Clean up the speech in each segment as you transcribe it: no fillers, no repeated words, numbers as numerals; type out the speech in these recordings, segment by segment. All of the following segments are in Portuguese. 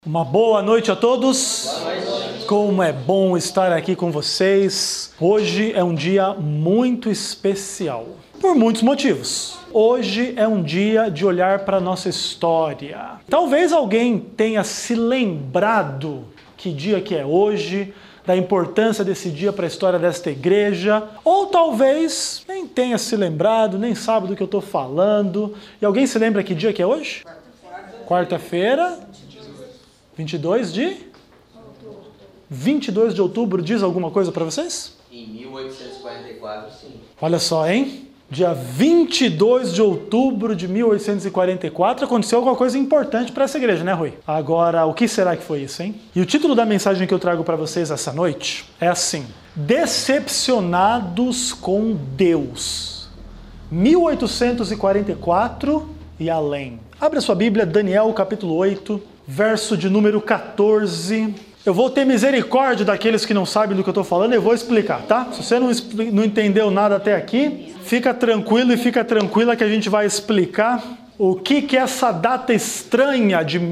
Uma boa noite a todos. Boa noite. Como é bom estar aqui com vocês. Hoje é um dia muito especial, por muitos motivos. Hoje é um dia de olhar para a nossa história. Talvez alguém tenha se lembrado que dia que é hoje, da importância desse dia para a história desta igreja, ou talvez nem tenha se lembrado, nem sabe do que eu estou falando. E alguém se lembra que dia que é hoje? Quarta-feira. 22 de outubro diz alguma coisa para vocês? Em 1844, sim. Olha só, hein? Dia 22 de outubro de 1844 aconteceu alguma coisa importante para essa igreja, né, Rui? Agora, o que será que foi isso, hein? E o título da mensagem que eu trago para vocês essa noite é assim: Decepcionados com Deus. 1844 e além. Abre a sua Bíblia, Daniel capítulo 8. Verso de número 14. Eu vou ter misericórdia daqueles que não sabem do que eu estou falando e eu vou explicar, tá? Se você não entendeu nada até aqui, fica tranquilo e fica tranquila que a gente vai explicar o que é essa data estranha de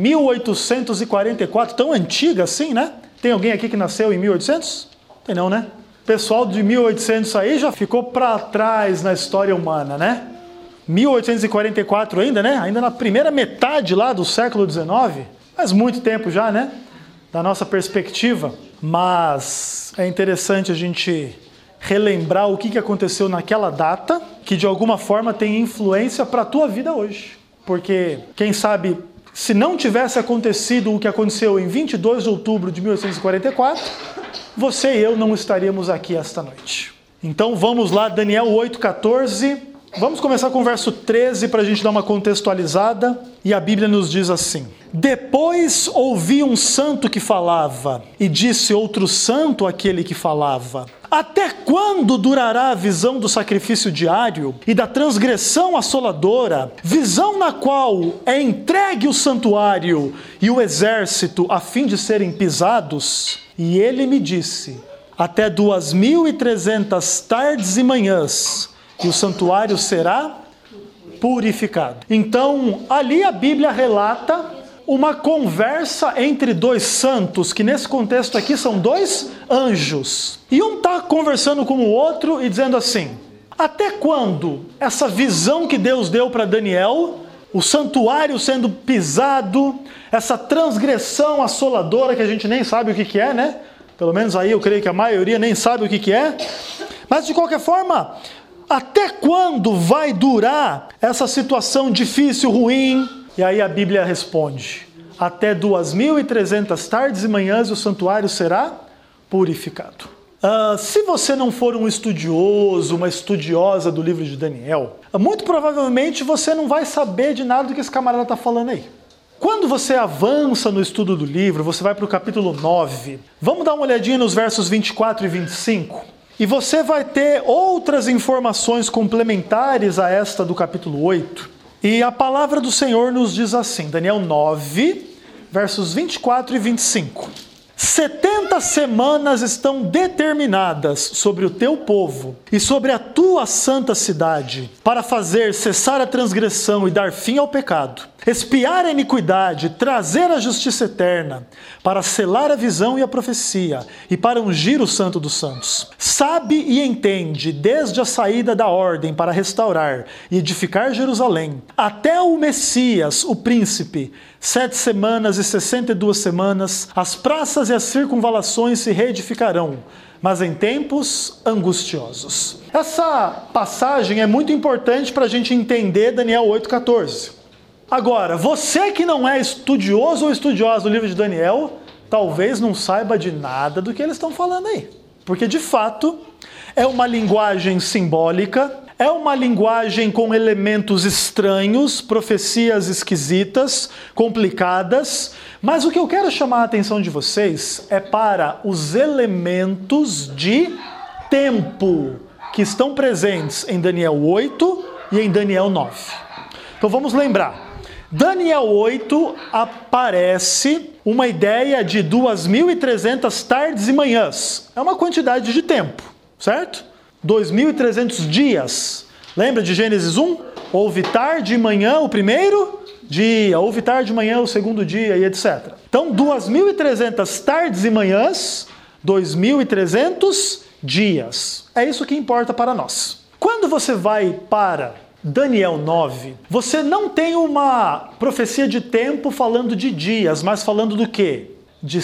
1844, tão antiga assim, né? Tem alguém aqui que nasceu em 1800? Tem não, né? O pessoal de 1800 aí já ficou para trás na história humana, né? 1844 ainda, né? Ainda na primeira metade lá do século XIX. Faz muito tempo já, né? Da nossa perspectiva. Mas é interessante a gente relembrar o que aconteceu naquela data, que de alguma forma tem influência para a tua vida hoje. Porque, quem sabe, se não tivesse acontecido o que aconteceu em 22 de outubro de 1844, você e eu não estaríamos aqui esta noite. Então vamos lá, Daniel 8,14. Vamos começar com o verso 13 para a gente dar uma contextualizada. E a Bíblia nos diz assim: Depois ouvi um santo que falava, e disse outro santo àquele que falava: Até quando durará a visão do sacrifício diário e da transgressão assoladora, visão na qual é entregue o santuário e o exército a fim de serem pisados? E ele me disse: Até 2.300 tardes e manhãs, e o santuário será purificado. Então, ali a Bíblia relata uma conversa entre dois santos, que nesse contexto aqui são dois anjos. E um está conversando com o outro e dizendo assim: até quando essa visão que Deus deu para Daniel, o santuário sendo pisado, essa transgressão assoladora que a gente nem sabe o que é, né? Pelo menos aí eu creio que a maioria nem sabe o que é. Mas de qualquer forma, até quando vai durar essa situação difícil, ruim? E aí a Bíblia responde: até 2.300 tardes e manhãs o santuário será purificado. Se você não for um estudioso, uma estudiosa do livro de Daniel, muito provavelmente você não vai saber de nada do que esse camarada está falando aí. Quando você avança no estudo do livro, você vai para o capítulo 9. Vamos dar uma olhadinha nos versos 24 e 25. E você vai ter outras informações complementares a esta do capítulo 8. E a palavra do Senhor nos diz assim, Daniel 9, versos 24 e 25. 70 semanas estão determinadas sobre o teu povo e sobre a tua santa cidade, para fazer cessar a transgressão e dar fim ao pecado, expiar a iniquidade, trazer a justiça eterna, para selar a visão e a profecia, e para ungir o santo dos santos. Sabe e entende, desde a saída da ordem para restaurar e edificar Jerusalém, até o Messias, o príncipe, 7 semanas e 62 semanas, as praças e as circunvalações se reedificarão, mas em tempos angustiosos. Essa passagem é muito importante para a gente entender Daniel 8,14. Agora, você que não é estudioso ou estudiosa do livro de Daniel, talvez não saiba de nada do que eles estão falando aí. Porque, de fato, é uma linguagem simbólica, é uma linguagem com elementos estranhos, profecias esquisitas, complicadas, mas o que eu quero chamar a atenção de vocês é para os elementos de tempo que estão presentes em Daniel 8 e em Daniel 9. Então vamos lembrar. Daniel 8 aparece uma ideia de 2.300 tardes e manhãs. É uma quantidade de tempo, certo? 2.300 dias. Lembra de Gênesis 1? Houve tarde e manhã o primeiro dia, houve tarde e manhã o segundo dia e etc. Então, 2.300 tardes e manhãs, 2.300 dias. É isso que importa para nós. Quando você vai para Daniel 9, você não tem uma profecia de tempo falando de dias, mas falando do quê? De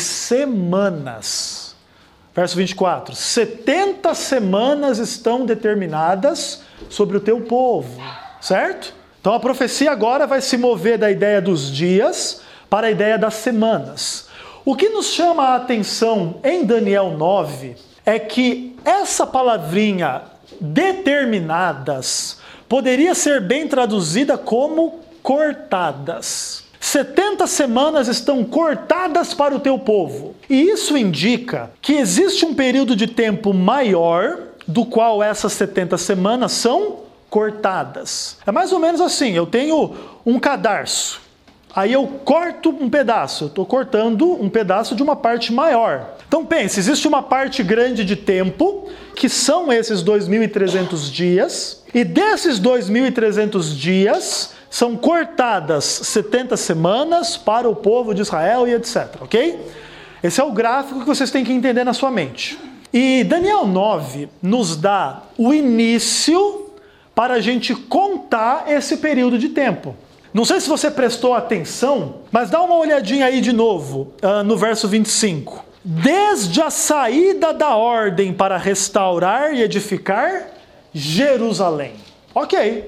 semanas. Verso 24. 70 semanas estão determinadas sobre o teu povo, certo? Então a profecia agora vai se mover da ideia dos dias para a ideia das semanas. O que nos chama a atenção em Daniel 9 é que essa palavrinha determinadas poderia ser bem traduzida como cortadas. 70 semanas estão cortadas para o teu povo. E isso indica que existe um período de tempo maior do qual essas 70 semanas são cortadas. É mais ou menos assim, eu tenho um cadarço. Aí eu corto um pedaço, eu estou cortando um pedaço de uma parte maior. Então pense, existe uma parte grande de tempo, que são esses 2.300 dias, e desses 2.300 dias são cortadas 70 semanas para o povo de Israel e etc, ok? Esse é o gráfico que vocês têm que entender na sua mente. E Daniel 9 nos dá o início para a gente contar esse período de tempo. Não sei se você prestou atenção, mas dá uma olhadinha aí de novo, no verso 25. Desde a saída da ordem para restaurar e edificar Jerusalém. Ok.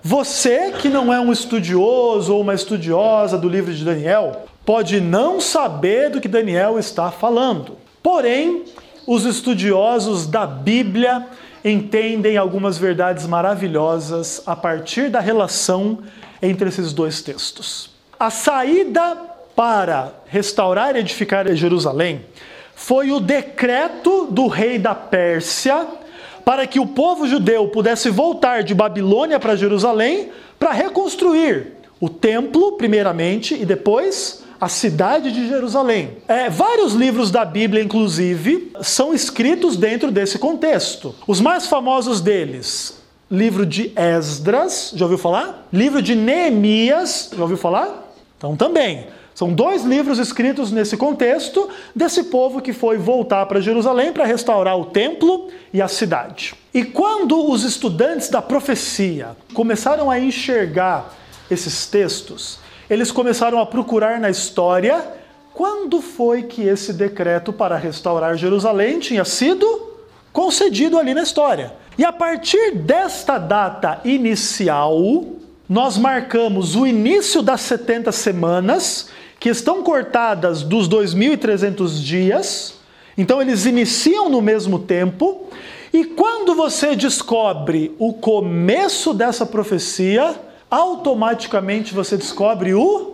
Você que não é um estudioso ou uma estudiosa do livro de Daniel, pode não saber do que Daniel está falando. Porém, os estudiosos da Bíblia entendem algumas verdades maravilhosas a partir da relação entre esses dois textos. A saída para restaurar e edificar Jerusalém foi o decreto do rei da Pérsia para que o povo judeu pudesse voltar de Babilônia para Jerusalém para reconstruir o templo, primeiramente, e depois a cidade de Jerusalém. Vários livros da Bíblia, inclusive, são escritos dentro desse contexto. Os mais famosos deles: livro de Esdras, já ouviu falar? Livro de Neemias, já ouviu falar? Então também. São 2 livros escritos nesse contexto desse povo que foi voltar para Jerusalém para restaurar o templo e a cidade. E quando os estudantes da profecia começaram a enxergar esses textos, eles começaram a procurar na história quando foi que esse decreto para restaurar Jerusalém tinha sido concedido ali na história. E a partir desta data inicial, nós marcamos o início das 70 semanas, que estão cortadas dos 2.300 dias. Então eles iniciam no mesmo tempo. E quando você descobre o começo dessa profecia, automaticamente você descobre o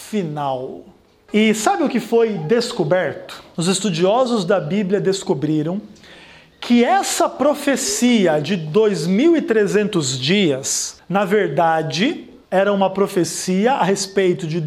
final. E sabe o que foi descoberto? Os estudiosos da Bíblia descobriram que essa profecia de 2.300 dias, na verdade, era uma profecia a respeito de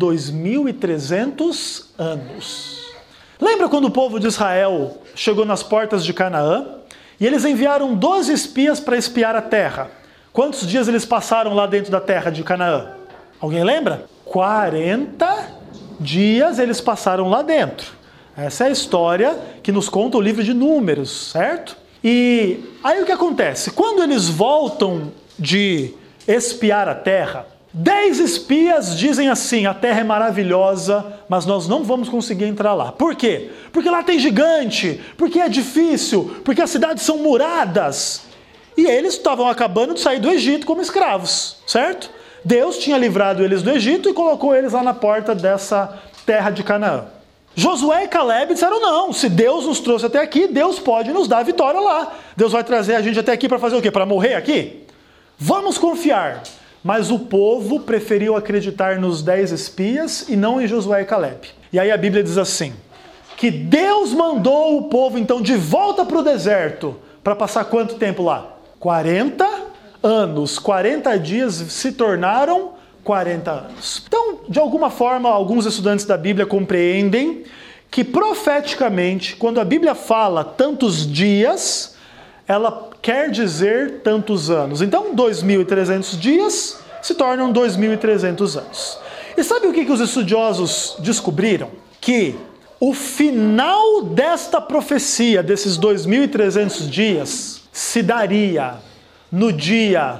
2.300 anos. Lembra quando o povo de Israel chegou nas portas de Canaã e eles enviaram 12 espias para espiar a terra? Quantos dias eles passaram lá dentro da terra de Canaã? Alguém lembra? 40 dias eles passaram lá dentro. Essa é a história que nos conta o livro de Números, certo? E aí o que acontece? Quando eles voltam de espiar a terra, 10 espias dizem assim: a terra é maravilhosa, mas nós não vamos conseguir entrar lá. Por quê? Porque lá tem gigante, porque é difícil, porque as cidades são muradas. E eles estavam acabando de sair do Egito como escravos, certo? Deus tinha livrado eles do Egito e colocou eles lá na porta dessa terra de Canaã. Josué e Caleb disseram: não, se Deus nos trouxe até aqui, Deus pode nos dar a vitória lá. Deus vai trazer a gente até aqui para fazer o quê? Para morrer aqui? Vamos confiar. Mas o povo preferiu acreditar nos 10 espias e não em Josué e Caleb. E aí a Bíblia diz assim, que Deus mandou o povo então de volta para o deserto, para passar quanto tempo lá? 40 anos. 40 dias se tornaram 40 anos. Então, de alguma forma, alguns estudantes da Bíblia compreendem que profeticamente, quando a Bíblia fala tantos dias, ela quer dizer tantos anos. Então, 2.300 dias se tornam 2.300 anos. E sabe o que os estudiosos descobriram? Que o final desta profecia, desses 2.300 dias, se daria no dia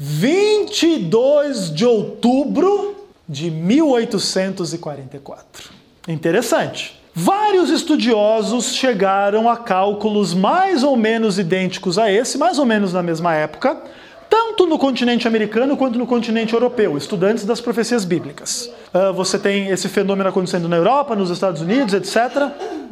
22 de outubro de 1844. Interessante. Vários estudiosos chegaram a cálculos mais ou menos idênticos a esse, mais ou menos na mesma época, tanto no continente americano quanto no continente europeu, estudantes das profecias bíblicas. Você tem esse fenômeno acontecendo na Europa, nos Estados Unidos, etc.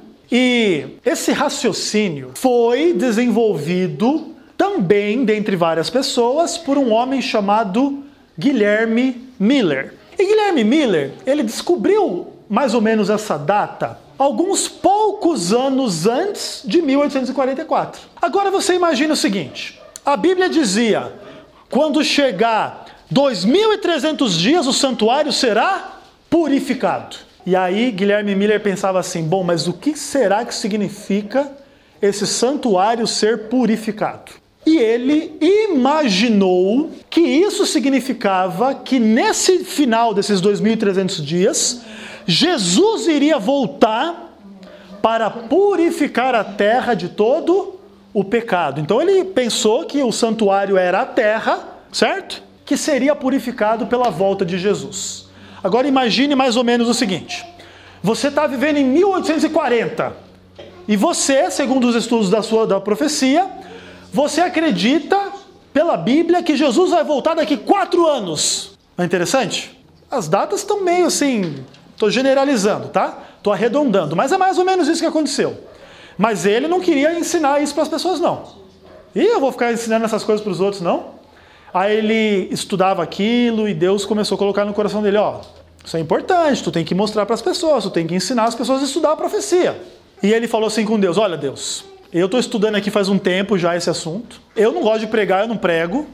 E esse raciocínio foi desenvolvido também, dentre várias pessoas, por um homem chamado Guilherme Miller. E Guilherme Miller, ele descobriu mais ou menos essa data alguns poucos anos antes de 1844. Agora você imagina o seguinte, a Bíblia dizia, quando chegar 2.300 dias o santuário será purificado. E aí Guilherme Miller pensava assim, bom, mas o que será que significa esse santuário ser purificado? E ele imaginou que isso significava que nesse final desses 2.300 dias, Jesus iria voltar para purificar a terra de todo o pecado. Então ele pensou que o santuário era a terra, certo? Que seria purificado pela volta de Jesus. Agora imagine mais ou menos o seguinte. Você está vivendo em 1840 e você, segundo os estudos da profecia, você acredita pela Bíblia que Jesus vai voltar daqui 4 anos. Não é interessante? As datas estão meio assim... Estou generalizando, tá? Estou arredondando, mas é mais ou menos isso que aconteceu. Mas ele não queria ensinar isso para as pessoas, não. E eu vou ficar ensinando essas coisas para os outros, não? Aí ele estudava aquilo e Deus começou a colocar no coração dele, ó, isso é importante, tu tem que mostrar para as pessoas, tu tem que ensinar as pessoas a estudar a profecia. E ele falou assim com Deus, olha Deus, eu estou estudando aqui faz um tempo já esse assunto, eu não gosto de pregar, eu não prego,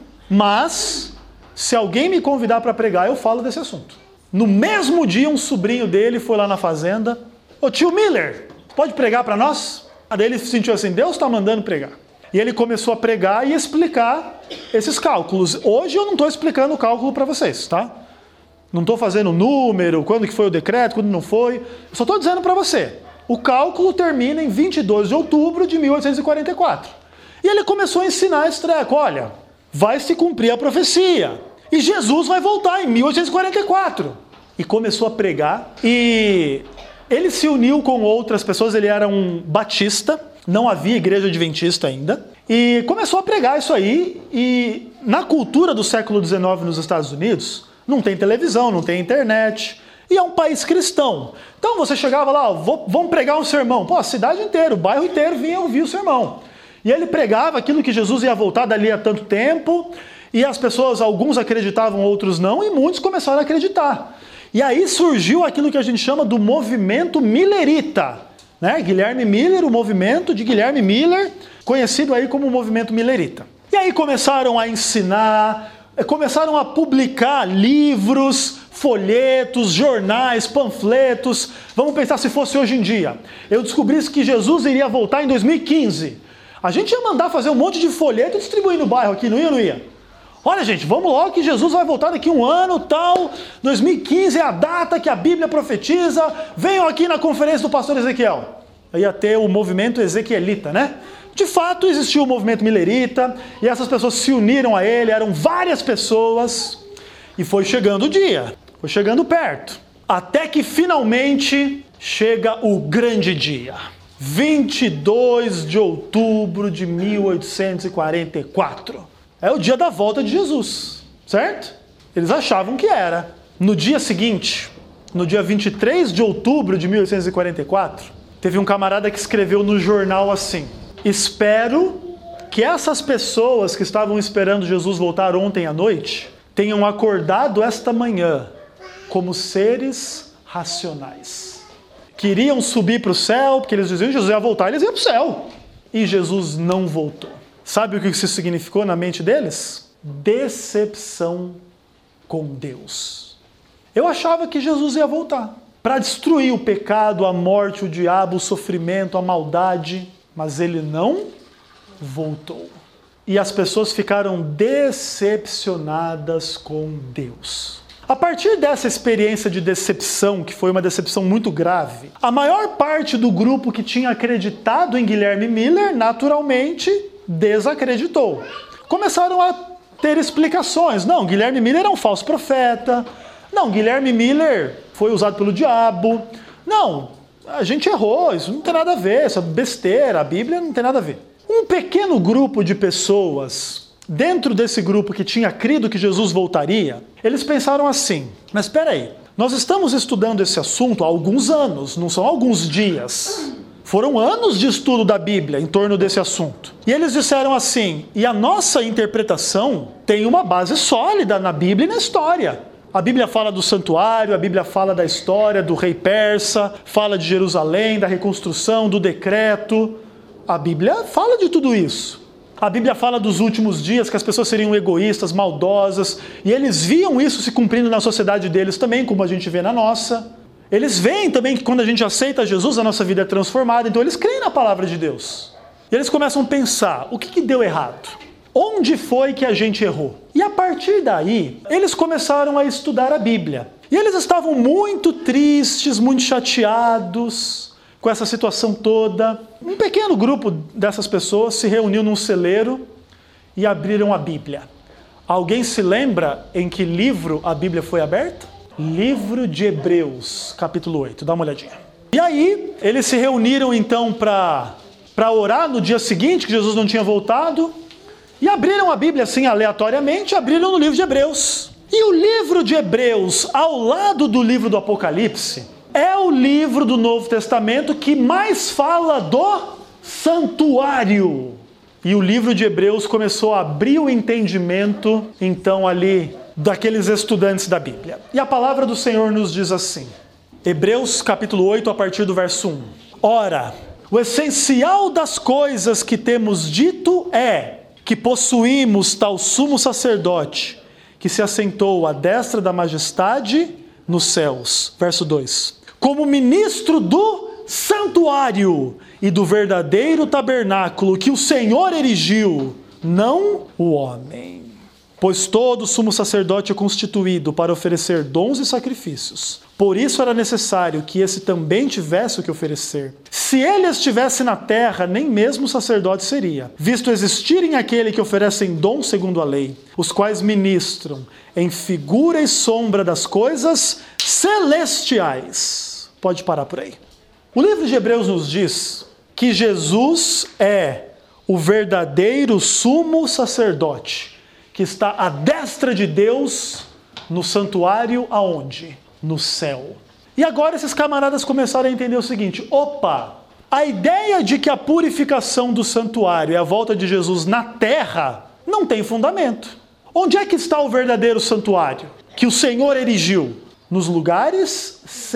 mas se alguém me convidar para pregar, eu falo desse assunto. No mesmo dia, um sobrinho dele foi lá na fazenda. Ô tio Miller, pode pregar para nós? Aí ele se sentiu assim, Deus está mandando pregar. E ele começou a pregar e explicar esses cálculos. Hoje eu não estou explicando o cálculo para vocês, tá? Não estou fazendo número, quando que foi o decreto, quando não foi. Eu só estou dizendo para você. O cálculo termina em 22 de outubro de 1844. E ele começou a ensinar esse treco. Olha, vai se cumprir a profecia. E Jesus vai voltar em 1844. E começou a pregar. E ele se uniu com outras pessoas. Ele era um batista. Não havia igreja adventista ainda. E começou a pregar isso aí. E na cultura do século XIX nos Estados Unidos, não tem televisão, não tem internet. E é um país cristão. Então você chegava lá, ó, vamos pregar um sermão. Pô, a cidade inteira, o bairro inteiro vinha ouvir o sermão. E ele pregava aquilo que Jesus ia voltar dali a tanto tempo. E as pessoas, alguns acreditavam, outros não, e muitos começaram a acreditar. E aí surgiu aquilo que a gente chama do movimento millerita. Né? Guilherme Miller, o movimento de Guilherme Miller, conhecido aí como movimento millerita. E aí começaram a ensinar, começaram a publicar livros, folhetos, jornais, panfletos. Vamos pensar se fosse hoje em dia. Eu descobri que Jesus iria voltar em 2015. A gente ia mandar fazer um monte de folheto e distribuir no bairro aqui, não ia ou não ia? Olha, gente, vamos logo que Jesus vai voltar daqui um ano, tal. 2015 é a data que a Bíblia profetiza. Venham aqui na conferência do pastor Ezequiel. Ia ter o movimento ezequielita, né? De fato, existiu o movimento millerita e essas pessoas se uniram a ele, eram várias pessoas. E foi chegando o dia, foi chegando perto. Até que finalmente chega o grande dia. 22 de outubro de 1844. É o dia da volta de Jesus, certo? Eles achavam que era. No dia seguinte, no dia 23 de outubro de 1844, teve um camarada que escreveu no jornal assim: espero que essas pessoas que estavam esperando Jesus voltar ontem à noite tenham acordado esta manhã como seres racionais. Queriam subir para o céu, porque eles diziam que Jesus ia voltar, eles iam para o céu. E Jesus não voltou. Sabe o que isso significou na mente deles? Decepção com Deus. Eu achava que Jesus ia voltar para destruir o pecado, a morte, o diabo, o sofrimento, a maldade, mas ele não voltou. e as pessoas ficaram decepcionadas com Deus. A partir dessa experiência de decepção, que foi uma decepção muito grave, a maior parte do grupo que tinha acreditado em Guilherme Miller, naturalmente, desacreditou. Começaram a ter explicações. Não, Guilherme Miller é um falso profeta. Não, Guilherme Miller foi usado pelo diabo. Não, a gente errou, isso não tem nada a ver, isso é besteira, a Bíblia não tem nada a ver. Um pequeno grupo de pessoas, dentro desse grupo que tinha crido que Jesus voltaria, eles pensaram assim, mas espera aí, nós estamos estudando esse assunto há alguns anos, não são alguns dias. Foram anos de estudo da Bíblia em torno desse assunto. E eles disseram assim, e a nossa interpretação tem uma base sólida na Bíblia e na história. A Bíblia fala do santuário, a Bíblia fala da história do rei persa, fala de Jerusalém, da reconstrução, do decreto. A Bíblia fala de tudo isso. A Bíblia fala dos últimos dias, que as pessoas seriam egoístas, maldosas, e eles viam isso se cumprindo na sociedade deles também, como a gente vê na nossa. Eles veem também que quando a gente aceita Jesus, a nossa vida é transformada, então eles creem na palavra de Deus. E eles começam a pensar, o que deu errado? Onde foi que a gente errou? E a partir daí, eles começaram a estudar a Bíblia. E eles estavam muito tristes, muito chateados com essa situação toda. Um pequeno grupo dessas pessoas se reuniu num celeiro e abriram a Bíblia. Alguém se lembra em que livro a Bíblia foi aberta? Livro de Hebreus, capítulo 8. Dá uma olhadinha. E aí, eles se reuniram então para orar no dia seguinte, que Jesus não tinha voltado. E abriram a Bíblia assim aleatoriamente, abriram no livro de Hebreus. E o livro de Hebreus, ao lado do livro do Apocalipse, é o livro do Novo Testamento que mais fala do santuário. E o livro de Hebreus começou a abrir o entendimento, então, ali, daqueles estudantes da Bíblia. E a palavra do Senhor nos diz assim, Hebreus capítulo 8, a partir do verso 1. Ora, o essencial das coisas que temos dito é que possuímos tal sumo sacerdote, que se assentou à destra da majestade nos céus. Verso 2. Como ministro do santuário e do verdadeiro tabernáculo que o Senhor erigiu, não o homem. Pois todo sumo sacerdote é constituído para oferecer dons e sacrifícios. Por isso era necessário que esse também tivesse o que oferecer. Se ele estivesse na terra, nem mesmo sacerdote seria, visto existirem aquele que oferecem dons segundo a lei, os quais ministram em figura e sombra das coisas celestiais. Pode parar por aí. O livro de Hebreus nos diz que Jesus é o verdadeiro sumo sacerdote, que está à destra de Deus no santuário aonde? No céu. E agora esses camaradas começaram a entender o seguinte, opa, a ideia de que a purificação do santuário é a volta de Jesus na terra não tem fundamento. Onde é que está o verdadeiro santuário que o Senhor erigiu? Nos lugares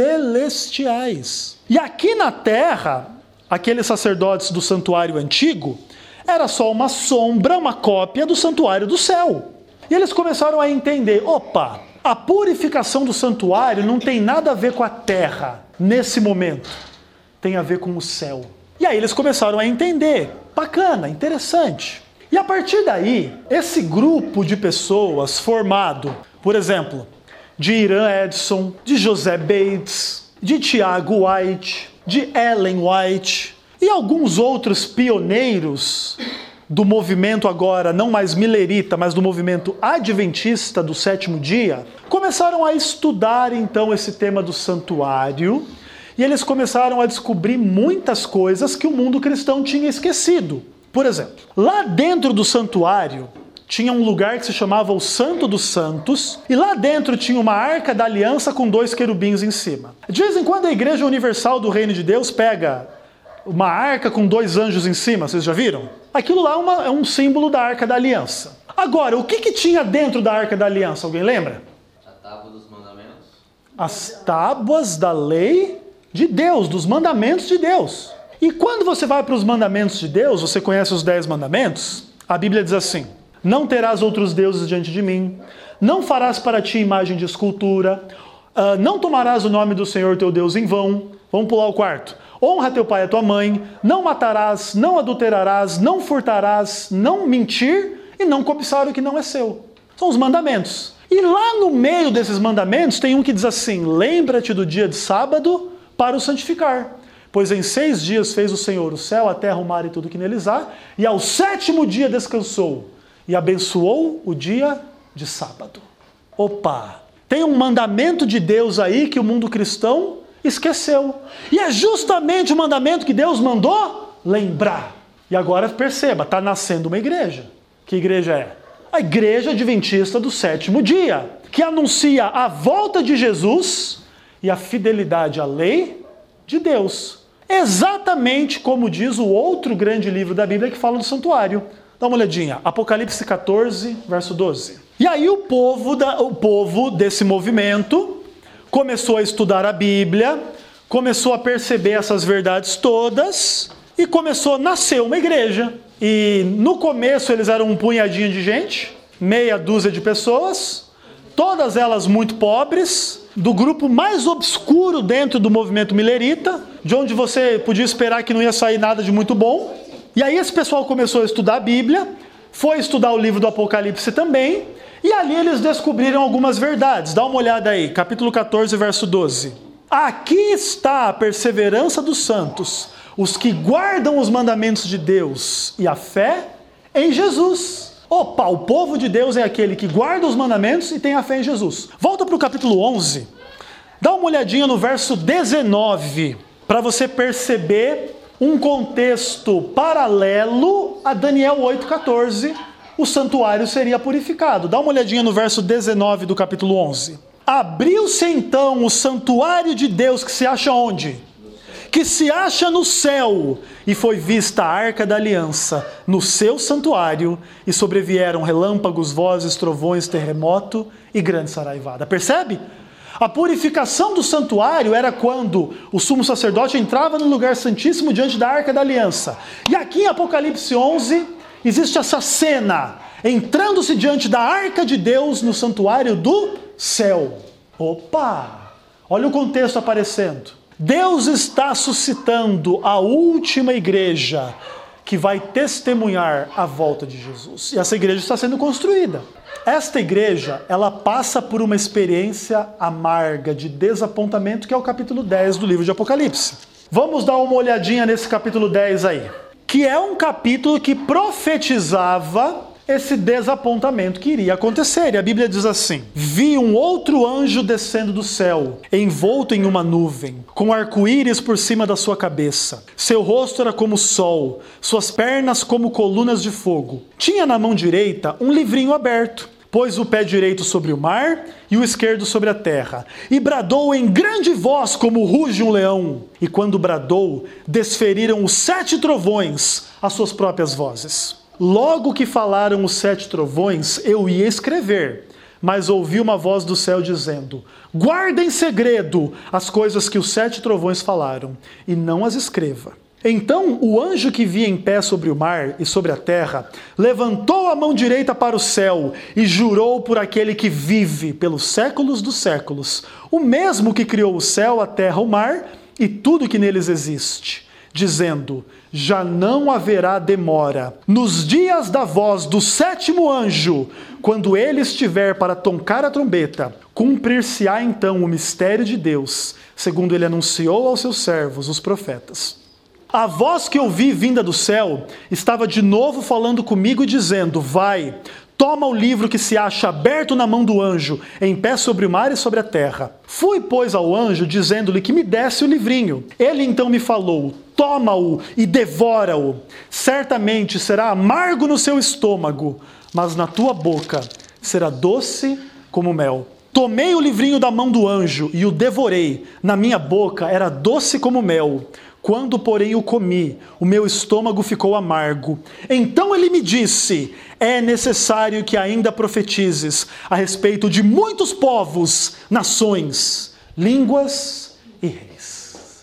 celestiais. E aqui na terra, aqueles sacerdotes do santuário antigo, era só uma sombra, uma cópia do santuário do céu. E eles começaram a entender, opa, a purificação do santuário não tem nada a ver com a terra, nesse momento. Tem a ver com o céu. E aí eles começaram a entender. Bacana, interessante. E a partir daí, esse grupo de pessoas formado, por exemplo, de Irã Edson, de José Bates, de Tiago White, de Ellen White e alguns outros pioneiros do movimento agora, não mais milerita, mas do movimento adventista do sétimo dia, começaram a estudar então esse tema do santuário e eles começaram a descobrir muitas coisas que o mundo cristão tinha esquecido. Por exemplo, lá dentro do santuário tinha um lugar que se chamava o Santo dos Santos e lá dentro tinha uma arca da aliança com 2 querubins em cima. De vez em quando a Igreja Universal do Reino de Deus pega uma arca com 2 anjos em cima, vocês já viram? Aquilo lá é um símbolo da Arca da Aliança. Agora, o que tinha dentro da Arca da Aliança? Alguém lembra? A tábua dos mandamentos. As tábuas da lei de Deus, dos mandamentos de Deus. E quando você vai para os mandamentos de Deus, você conhece os 10 mandamentos? A Bíblia diz assim, não terás outros deuses diante de mim, não farás para ti imagem de escultura, não tomarás o nome do Senhor teu Deus em vão. Vamos pular o quarto. honra teu pai e a tua mãe, não matarás, não adulterarás, não furtarás, não mentir e não cobiçar o que não é seu. São os mandamentos. E lá no meio desses mandamentos tem um que diz assim: lembra-te do dia de sábado para o santificar. Pois em 6 dias fez o Senhor o céu, a terra, o mar e tudo que neles há, e ao 7º dia descansou e abençoou o dia de sábado. Opa! Tem um mandamento de Deus aí que o mundo cristão esqueceu. E é justamente o mandamento que Deus mandou lembrar. E agora perceba, está nascendo uma igreja. Que igreja é? A Igreja Adventista do 7º dia, que anuncia a volta de Jesus e a fidelidade à lei de Deus. Exatamente como diz o outro grande livro da Bíblia que fala do santuário. Dá uma olhadinha, Apocalipse 14, verso 12. E aí o povo desse movimento começou a estudar a Bíblia, começou a perceber essas verdades todas e começou a nascer uma igreja. E no começo eles eram um punhadinho de gente, meia dúzia de pessoas, todas elas muito pobres, do grupo mais obscuro dentro do movimento milerita, de onde você podia esperar que não ia sair nada de muito bom. E aí esse pessoal começou a estudar a Bíblia, foi estudar o livro do Apocalipse também, e ali eles descobriram algumas verdades. Dá uma olhada aí, capítulo 14, verso 12. Aqui está a perseverança dos santos, os que guardam os mandamentos de Deus e a fé em Jesus. Opa, o povo de Deus é aquele que guarda os mandamentos e tem a fé em Jesus. Volta para o capítulo 11, dá uma olhadinha no verso 19, para você perceber um contexto paralelo a Daniel 8,14, o santuário seria purificado. Dá uma olhadinha no verso 19 do capítulo 11. Abriu-se então o santuário de Deus, que se acha onde? Que se acha no céu, e foi vista a arca da aliança no seu santuário, e sobrevieram relâmpagos, vozes, trovões, terremoto e grande saraivada. Percebe? A purificação do santuário era quando o sumo sacerdote entrava no lugar santíssimo diante da arca da aliança. E aqui em Apocalipse 11, existe essa cena, entrando-se diante da arca de Deus no santuário do céu. Opa! Olha o contexto aparecendo. Deus está suscitando a última igreja que vai testemunhar a volta de Jesus. E essa igreja está sendo construída. Esta igreja, ela passa por uma experiência amarga de desapontamento, que é o capítulo 10 do livro de Apocalipse. Vamos dar uma olhadinha nesse capítulo 10 aí, que é um capítulo que profetizava esse desapontamento que iria acontecer. E a Bíblia diz assim: vi um outro anjo descendo do céu, envolto em uma nuvem, com arco-íris por cima da sua cabeça. Seu rosto era como o sol, suas pernas como colunas de fogo. Tinha na mão direita um livrinho aberto. Pôs o pé direito sobre o mar e o esquerdo sobre a terra. E bradou em grande voz como ruge um leão. E quando bradou, desferiram os 7 trovões as suas próprias vozes. Logo que falaram os 7 trovões, eu ia escrever, mas ouvi uma voz do céu dizendo: guarda em segredo as coisas que os 7 trovões falaram, e não as escreva. Então o anjo que via em pé sobre o mar e sobre a terra, levantou a mão direita para o céu e jurou por aquele que vive pelos séculos dos séculos, o mesmo que criou o céu, a terra, o mar e tudo que neles existe, dizendo: já não haverá demora. Nos dias da voz do 7º anjo, quando ele estiver para tocar a trombeta, cumprir-se-á então o mistério de Deus, segundo ele anunciou aos seus servos, os profetas. A voz que ouvi vinda do céu estava de novo falando comigo e dizendo: vai, toma o livro que se acha aberto na mão do anjo, em pé sobre o mar e sobre a terra. Fui, pois, ao anjo, dizendo-lhe que me desse o livrinho. Ele então me falou: toma-o e devora-o. Certamente será amargo no seu estômago, mas na tua boca será doce como mel. Tomei o livrinho da mão do anjo e o devorei. Na minha boca era doce como mel. Quando, porém, o comi, o meu estômago ficou amargo. Então ele me disse: é necessário que ainda profetizes a respeito de muitos povos, nações, línguas e reis.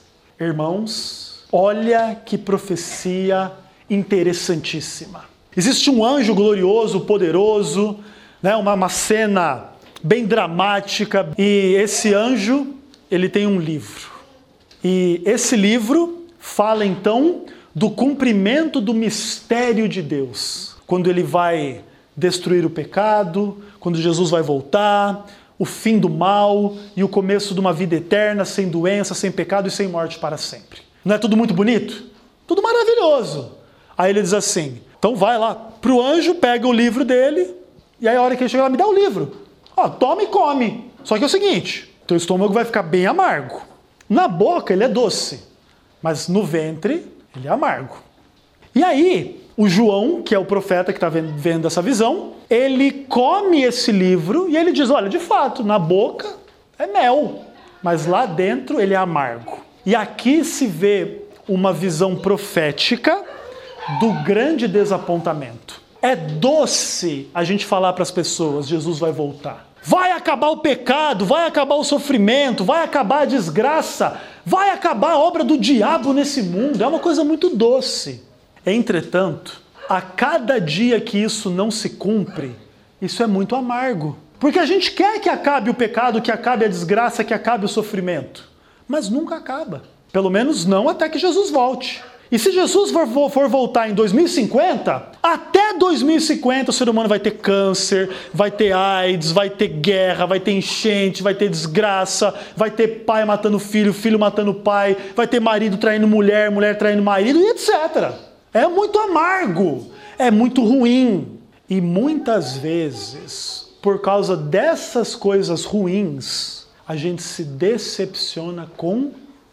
Irmãos, olha que profecia interessantíssima. Existe um anjo glorioso, poderoso, né, uma cena bem dramática, e esse anjo, ele tem um livro. E esse livro fala então do cumprimento do mistério de Deus. Quando ele vai destruir o pecado, quando Jesus vai voltar, o fim do mal e o começo de uma vida eterna, sem doença, sem pecado e sem morte para sempre. Não é tudo muito bonito? Tudo maravilhoso. Aí ele diz assim, então vai lá pro anjo, pega o livro dele, e aí a hora que ele chega lá, me dá o livro. Ó, toma e come. Só que é o seguinte, teu estômago vai ficar bem amargo. Na boca ele é doce, mas no ventre ele é amargo. E aí, o João, que é o profeta que está vendo essa visão, ele come esse livro e ele diz, olha, de fato, na boca é mel, mas lá dentro ele é amargo. E aqui se vê uma visão profética do grande desapontamento. É doce a gente falar para as pessoas, Jesus vai voltar. Vai acabar o pecado, vai acabar o sofrimento, vai acabar a desgraça, vai acabar a obra do diabo nesse mundo. É uma coisa muito doce. Entretanto, a cada dia que isso não se cumpre, isso é muito amargo. Porque a gente quer que acabe o pecado, que acabe a desgraça, que acabe o sofrimento. Mas nunca acaba. Pelo menos não até que Jesus volte. E se Jesus for voltar em 2050, até 2050 o ser humano vai ter câncer, vai ter AIDS, vai ter guerra, vai ter enchente, vai ter desgraça, vai ter pai matando filho, filho matando pai, vai ter marido traindo mulher, mulher traindo marido e etc. É muito amargo, é muito ruim. E muitas vezes, por causa dessas coisas ruins, a gente se decepciona com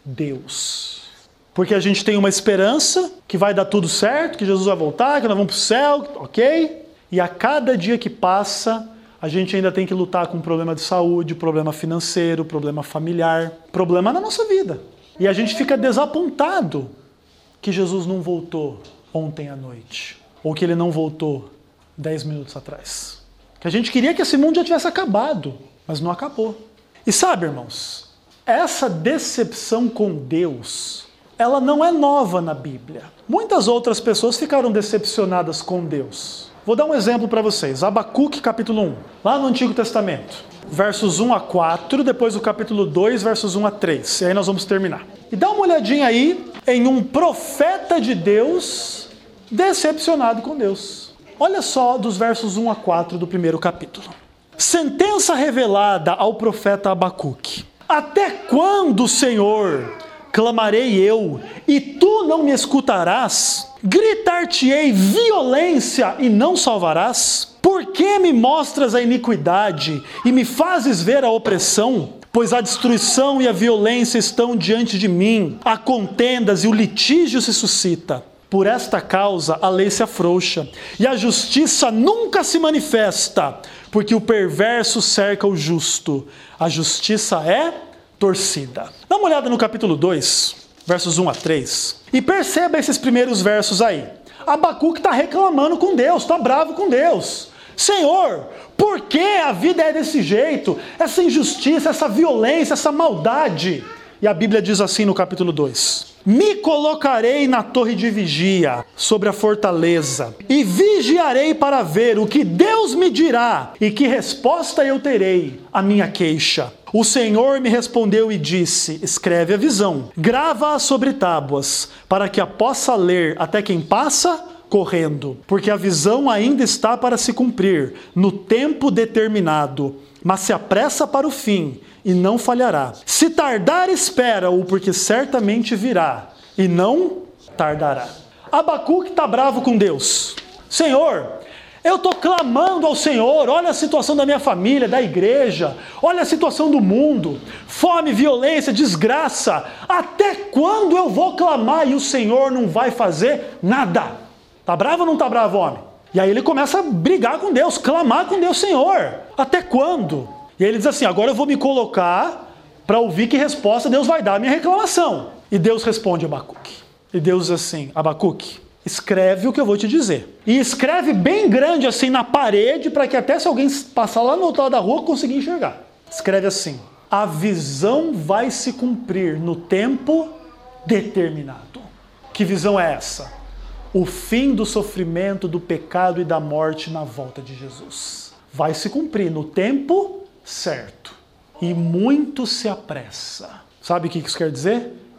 Deus. Porque a gente tem uma esperança que vai dar tudo certo, que Jesus vai voltar, que nós vamos para o céu, ok? E a cada dia que passa, a gente ainda tem que lutar com problema de saúde, problema financeiro, problema familiar, problema na nossa vida. E a gente fica desapontado que Jesus não voltou ontem à noite, ou que ele não voltou 10 minutos atrás. Que a gente queria que esse mundo já tivesse acabado, mas não acabou. E sabe, irmãos, essa decepção com Deus, ela não é nova na Bíblia. Muitas outras pessoas ficaram decepcionadas com Deus. Vou dar um exemplo para vocês. Abacuque, capítulo 1, lá no Antigo Testamento. Versos 1 a 4, depois o capítulo 2, versos 1 a 3. E aí nós vamos terminar. E dá uma olhadinha aí em um profeta de Deus decepcionado com Deus. Olha só dos versos 1 a 4 do primeiro capítulo. Sentença revelada ao profeta Abacuque. Até quando, Senhor, clamarei eu, e tu não me escutarás? Gritar-te-ei violência e não salvarás? Por que me mostras a iniquidade e me fazes ver a opressão? Pois a destruição e a violência estão diante de mim, há contendas e o litígio se suscita. Por esta causa a lei se afrouxa, e a justiça nunca se manifesta, porque o perverso cerca o justo. A justiça é torcida. Dá uma olhada no capítulo 2, versos 1 a 3, e perceba esses primeiros versos aí. Abacuque está reclamando com Deus, está bravo com Deus. Senhor, por que a vida é desse jeito? Essa injustiça, essa violência, essa maldade. E a Bíblia diz assim no capítulo 2. Me colocarei na torre de vigia, sobre a fortaleza, e vigiarei para ver o que Deus me dirá, e que resposta eu terei à minha queixa. O Senhor me respondeu e disse, escreve a visão, grava-a sobre tábuas, para que a possa ler até quem passa correndo, porque a visão ainda está para se cumprir, no tempo determinado, mas se apressa para o fim, e não falhará. Se tardar, espera-o, porque certamente virá, e não tardará. Abacuque está bravo com Deus. Senhor, eu estou clamando ao Senhor, olha a situação da minha família, da igreja, olha a situação do mundo, fome, violência, desgraça. Até quando eu vou clamar e o Senhor não vai fazer nada? Está bravo ou não está bravo, homem? E aí ele começa a brigar com Deus, clamar com Deus, Senhor, até quando? E aí ele diz assim, agora eu vou me colocar para ouvir que resposta Deus vai dar à minha reclamação. E Deus responde a Abacuque. E Deus diz assim, Abacuque, escreve o que eu vou te dizer. E escreve bem grande assim na parede, para que até se alguém passar lá no outro lado da rua, consiga enxergar. Escreve assim, a visão vai se cumprir no tempo determinado. Que visão é essa? O fim do sofrimento, do pecado e da morte na volta de Jesus. Vai se cumprir no tempo certo. E muito se apressa. Sabe o que isso quer dizer?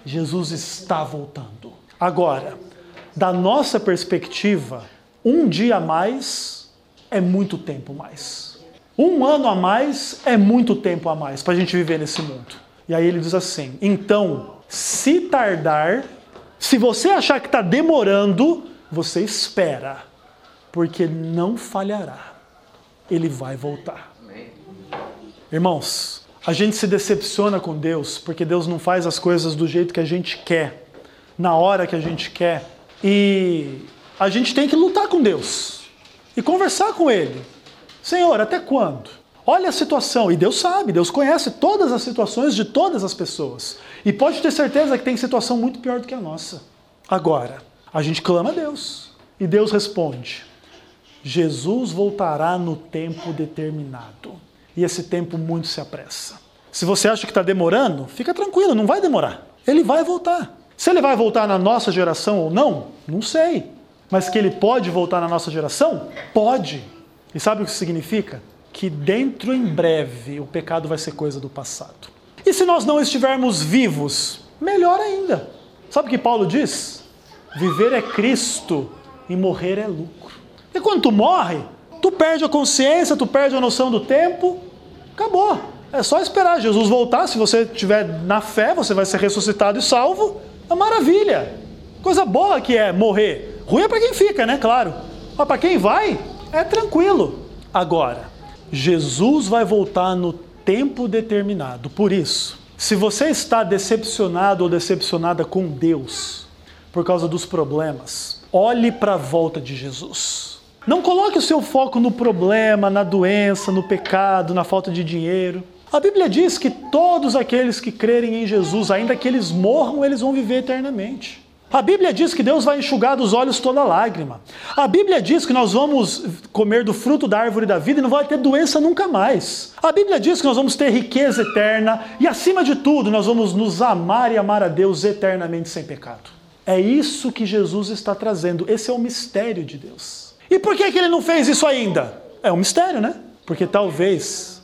Jesus está voltando. Agora, da nossa perspectiva, um dia a mais é muito tempo mais. Um ano a mais é muito tempo a mais para a gente viver nesse mundo. E aí ele diz assim, então, se tardar, se você achar que está demorando, você espera, porque não falhará. Ele vai voltar. Irmãos, a gente se decepciona com Deus, porque Deus não faz as coisas do jeito que a gente quer, na hora que a gente quer. E a gente tem que lutar com Deus e conversar com Ele. Senhor, até quando? Olha a situação, e Deus sabe, Deus conhece todas as situações de todas as pessoas. E pode ter certeza que tem situação muito pior do que a nossa. Agora, a gente clama a Deus, e Deus responde, Jesus voltará no tempo determinado. E esse tempo muito se apressa. Se você acha que está demorando, fica tranquilo, não vai demorar. Ele vai voltar. Se ele vai voltar na nossa geração ou não, não sei. Mas que ele pode voltar na nossa geração? Pode. E sabe o que isso significa? Que dentro em breve o pecado vai ser coisa do passado. E se nós não estivermos vivos? Melhor ainda. Sabe o que Paulo diz? Viver é Cristo e morrer é lucro. E quando tu morre, tu perde a consciência, tu perde a noção do tempo, acabou. É só esperar Jesus voltar, se você estiver na fé, você vai ser ressuscitado e salvo. É maravilha. Coisa boa que é morrer. Ruim é para quem fica, né? Claro. Mas para quem vai, é tranquilo. Agora, Jesus vai voltar no tempo determinado. Por isso, se você está decepcionado ou decepcionada com Deus por causa dos problemas, olhe para a volta de Jesus. Não coloque o seu foco no problema, na doença, no pecado, na falta de dinheiro. A Bíblia diz que todos aqueles que crerem em Jesus, ainda que eles morram, eles vão viver eternamente. A Bíblia diz que Deus vai enxugar dos olhos toda lágrima. A Bíblia diz que nós vamos comer do fruto da árvore da vida e não vai ter doença nunca mais. A Bíblia diz que nós vamos ter riqueza eterna e, acima de tudo, nós vamos nos amar e amar a Deus eternamente sem pecado. É isso que Jesus está trazendo. Esse é o mistério de Deus. E por que ele não fez isso ainda? É um mistério, né? Porque talvez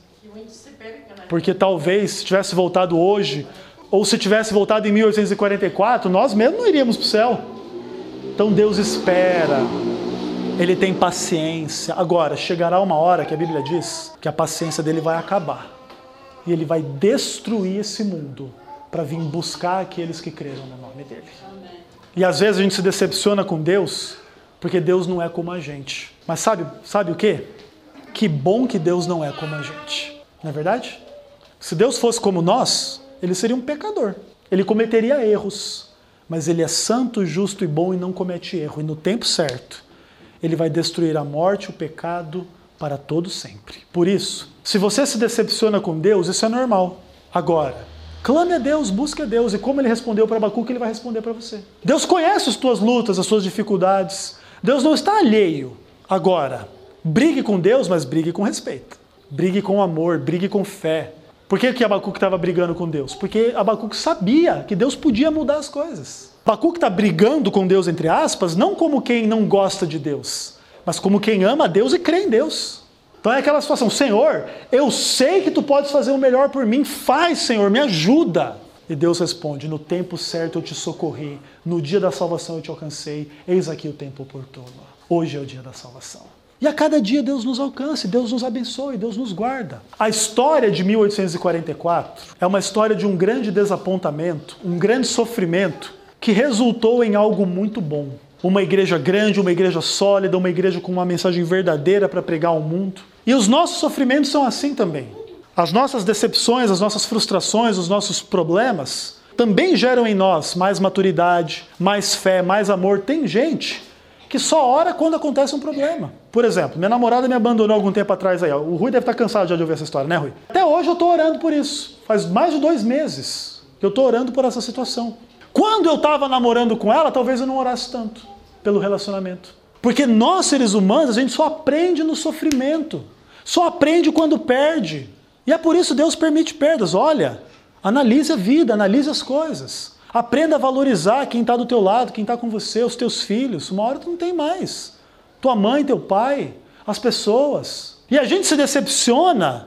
se tivesse voltado hoje, ou se tivesse voltado em 1844, nós mesmos não iríamos para o céu. Então Deus espera, Ele tem paciência. Agora, chegará uma hora que a Bíblia diz que a paciência dele vai acabar. E Ele vai destruir esse mundo para vir buscar aqueles que creram no nome dEle. E às vezes a gente se decepciona com Deus, porque Deus não é como a gente. Mas sabe o quê? Que bom que Deus não é como a gente. Não é verdade? Se Deus fosse como nós, Ele seria um pecador. Ele cometeria erros. Mas Ele é santo, justo e bom e não comete erro. E no tempo certo, Ele vai destruir a morte, o pecado, para todo sempre. Por isso, se você se decepciona com Deus, isso é normal. Agora, clame a Deus, busque a Deus. E como Ele respondeu para Abacuque, Ele vai responder para você. Deus conhece as tuas lutas, as tuas dificuldades. Deus não está alheio. Agora, brigue com Deus, mas brigue com respeito. Brigue com amor, brigue com fé. Por que Abacuque estava brigando com Deus? Porque Abacuque sabia que Deus podia mudar as coisas. Abacuque está brigando com Deus, entre aspas, não como quem não gosta de Deus, mas como quem ama a Deus e crê em Deus. Então é aquela situação, Senhor, eu sei que Tu podes fazer o melhor por mim, faz, Senhor, me ajuda. E Deus responde, no tempo certo eu te socorri, no dia da salvação eu te alcancei, eis aqui o tempo oportuno. Hoje é o dia da salvação. E a cada dia Deus nos alcance, Deus nos abençoe, Deus nos guarda. A história de 1844 é uma história de um grande desapontamento, um grande sofrimento, que resultou em algo muito bom. Uma igreja grande, uma igreja sólida, uma igreja com uma mensagem verdadeira para pregar ao mundo. E os nossos sofrimentos são assim também. As nossas decepções, as nossas frustrações, os nossos problemas também geram em nós mais maturidade, mais fé, mais amor. Tem gente que só ora quando acontece um problema. Por exemplo, minha namorada me abandonou algum tempo atrás aí. O Rui deve estar cansado já de ouvir essa história, né, Rui? Até hoje eu estou orando por isso. Faz mais de 2 meses que eu estou orando por essa situação. Quando eu estava namorando com ela, talvez eu não orasse tanto pelo relacionamento. Porque nós, seres humanos, a gente só aprende no sofrimento. Só aprende quando perde. E é por isso que Deus permite perdas. Olha, analise a vida, analise as coisas. Aprenda a valorizar quem está do teu lado, quem está com você, os teus filhos. Uma hora tu não tem mais. Tua mãe, teu pai, as pessoas. E a gente se decepciona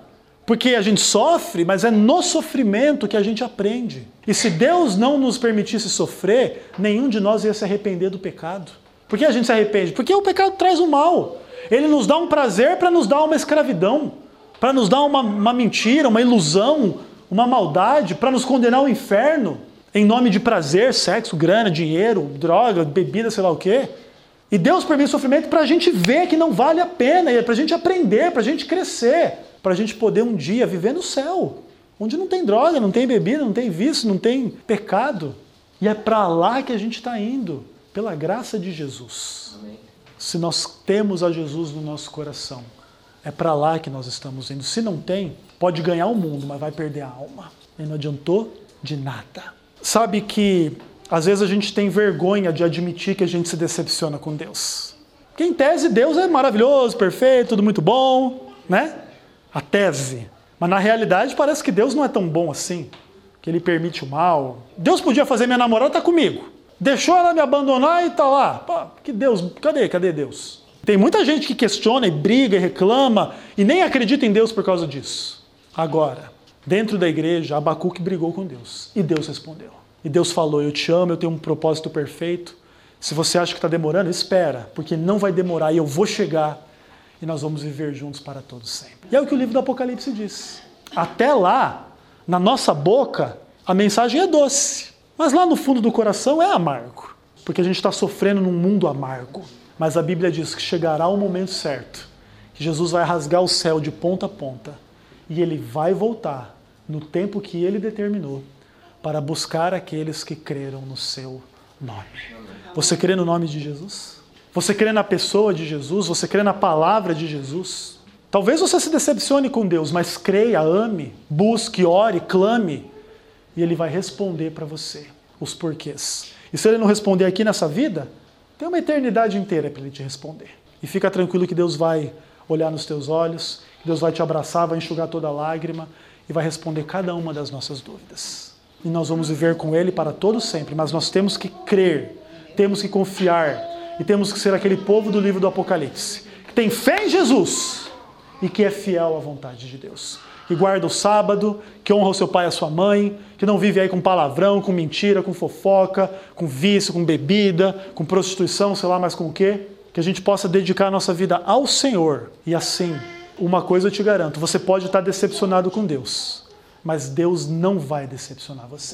Porque a gente sofre, mas é no sofrimento que a gente aprende. E se Deus não nos permitisse sofrer, nenhum de nós ia se arrepender do pecado. Por que a gente se arrepende? Porque o pecado traz o mal. Ele nos dá um prazer para nos dar uma escravidão, para nos dar uma mentira, uma ilusão, uma maldade, para nos condenar ao inferno, em nome de prazer, sexo, grana, dinheiro, droga, bebida, sei lá o quê. E Deus permite o sofrimento para a gente ver que não vale a pena, para a gente aprender, para a gente crescer, para a gente poder um dia viver no céu, onde não tem droga, não tem bebida, não tem vício, não tem pecado. E é para lá que a gente está indo, pela graça de Jesus. Amém. Se nós temos a Jesus no nosso coração, é para lá que nós estamos indo. Se não tem, pode ganhar o mundo, mas vai perder a alma. E não adiantou de nada. Sabe que às vezes a gente tem vergonha de admitir que a gente se decepciona com Deus. Porque em tese Deus é maravilhoso, perfeito, tudo muito bom, né? A tese. Mas na realidade parece que Deus não é tão bom assim, que Ele permite o mal. Deus podia fazer minha namorada estar comigo. Deixou ela me abandonar e tá lá. Pô, que Deus, cadê Deus? Tem muita gente que questiona e briga e reclama e nem acredita em Deus por causa disso. Agora, dentro da igreja, Abacuque brigou com Deus e Deus respondeu. E Deus falou, eu te amo, eu tenho um propósito perfeito. Se você acha que está demorando, espera, porque não vai demorar e eu vou chegar e nós vamos viver juntos para todos sempre. E é o que o livro do Apocalipse diz. Até lá, na nossa boca, a mensagem é doce. Mas lá no fundo do coração é amargo, porque a gente está sofrendo num mundo amargo. Mas a Bíblia diz que chegará o momento certo, que Jesus vai rasgar o céu de ponta a ponta, e Ele vai voltar no tempo que Ele determinou, para buscar aqueles que creram no seu nome. Você crê no nome de Jesus? Você crê na pessoa de Jesus? Você crê na palavra de Jesus? Talvez você se decepcione com Deus, mas creia, ame, busque, ore, clame, e Ele vai responder para você os porquês. E se Ele não responder aqui nessa vida, tem uma eternidade inteira para Ele te responder. E fica tranquilo que Deus vai olhar nos teus olhos, que Deus vai te abraçar, vai enxugar toda lágrima e vai responder cada uma das nossas dúvidas. E nós vamos viver com Ele para todo sempre, mas nós temos que crer, temos que confiar e temos que ser aquele povo do livro do Apocalipse, que tem fé em Jesus e que é fiel à vontade de Deus. Que guarda o sábado, que honra o seu pai e a sua mãe, que não vive aí com palavrão, com mentira, com fofoca, com vício, com bebida, com prostituição, sei lá mais com o quê. Que a gente possa dedicar a nossa vida ao Senhor. E assim, uma coisa eu te garanto, você pode estar decepcionado com Deus, mas Deus não vai decepcionar você.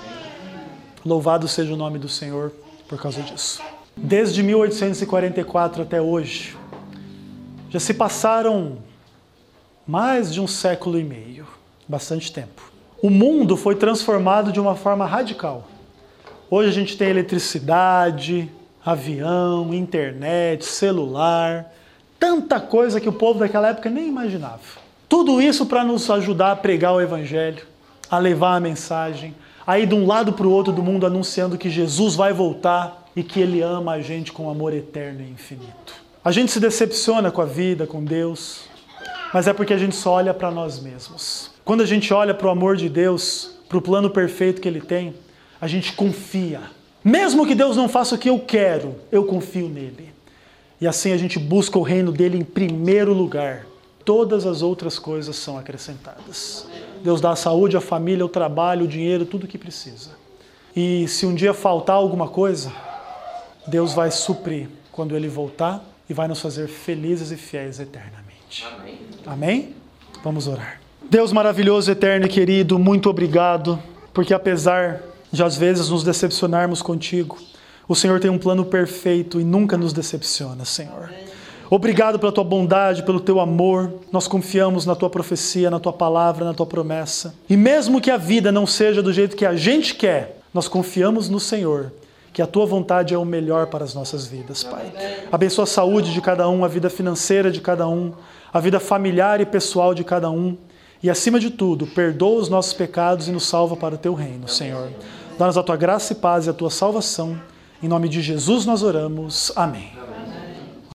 Louvado seja o nome do Senhor por causa disso. Desde 1844 até hoje, já se passaram mais de 1,5 séculos, bastante tempo. O mundo foi transformado de uma forma radical. Hoje a gente tem eletricidade, avião, internet, celular, tanta coisa que o povo daquela época nem imaginava. Tudo isso para nos ajudar a pregar o Evangelho, a levar a mensagem, a ir de um lado para o outro do mundo anunciando que Jesus vai voltar e que Ele ama a gente com amor eterno e infinito. A gente se decepciona com a vida, com Deus, mas é porque a gente só olha para nós mesmos. Quando a gente olha para o amor de Deus, para o plano perfeito que Ele tem, a gente confia. Mesmo que Deus não faça o que eu quero, eu confio nele. E assim a gente busca o reino dele em primeiro lugar. Todas as outras coisas são acrescentadas. Deus dá a saúde, a família, o trabalho, o dinheiro, tudo o que precisa. E se um dia faltar alguma coisa, Deus vai suprir quando Ele voltar e vai nos fazer felizes e fiéis eternamente. Amém. Amém? Vamos orar. Deus maravilhoso, eterno e querido, muito obrigado, porque apesar de às vezes nos decepcionarmos contigo, o Senhor tem um plano perfeito e nunca nos decepciona, Senhor. Obrigado pela tua bondade, pelo teu amor. Nós confiamos na tua profecia, na tua palavra, na tua promessa. E mesmo que a vida não seja do jeito que a gente quer, nós confiamos no Senhor, que a tua vontade é o melhor para as nossas vidas, Pai. Abençoa a saúde de cada um, a vida financeira de cada um, a vida familiar e pessoal de cada um. E acima de tudo, perdoa os nossos pecados e nos salva para o teu reino, Senhor. Dá-nos a tua graça e paz e a tua salvação. Em nome de Jesus nós oramos. Amém.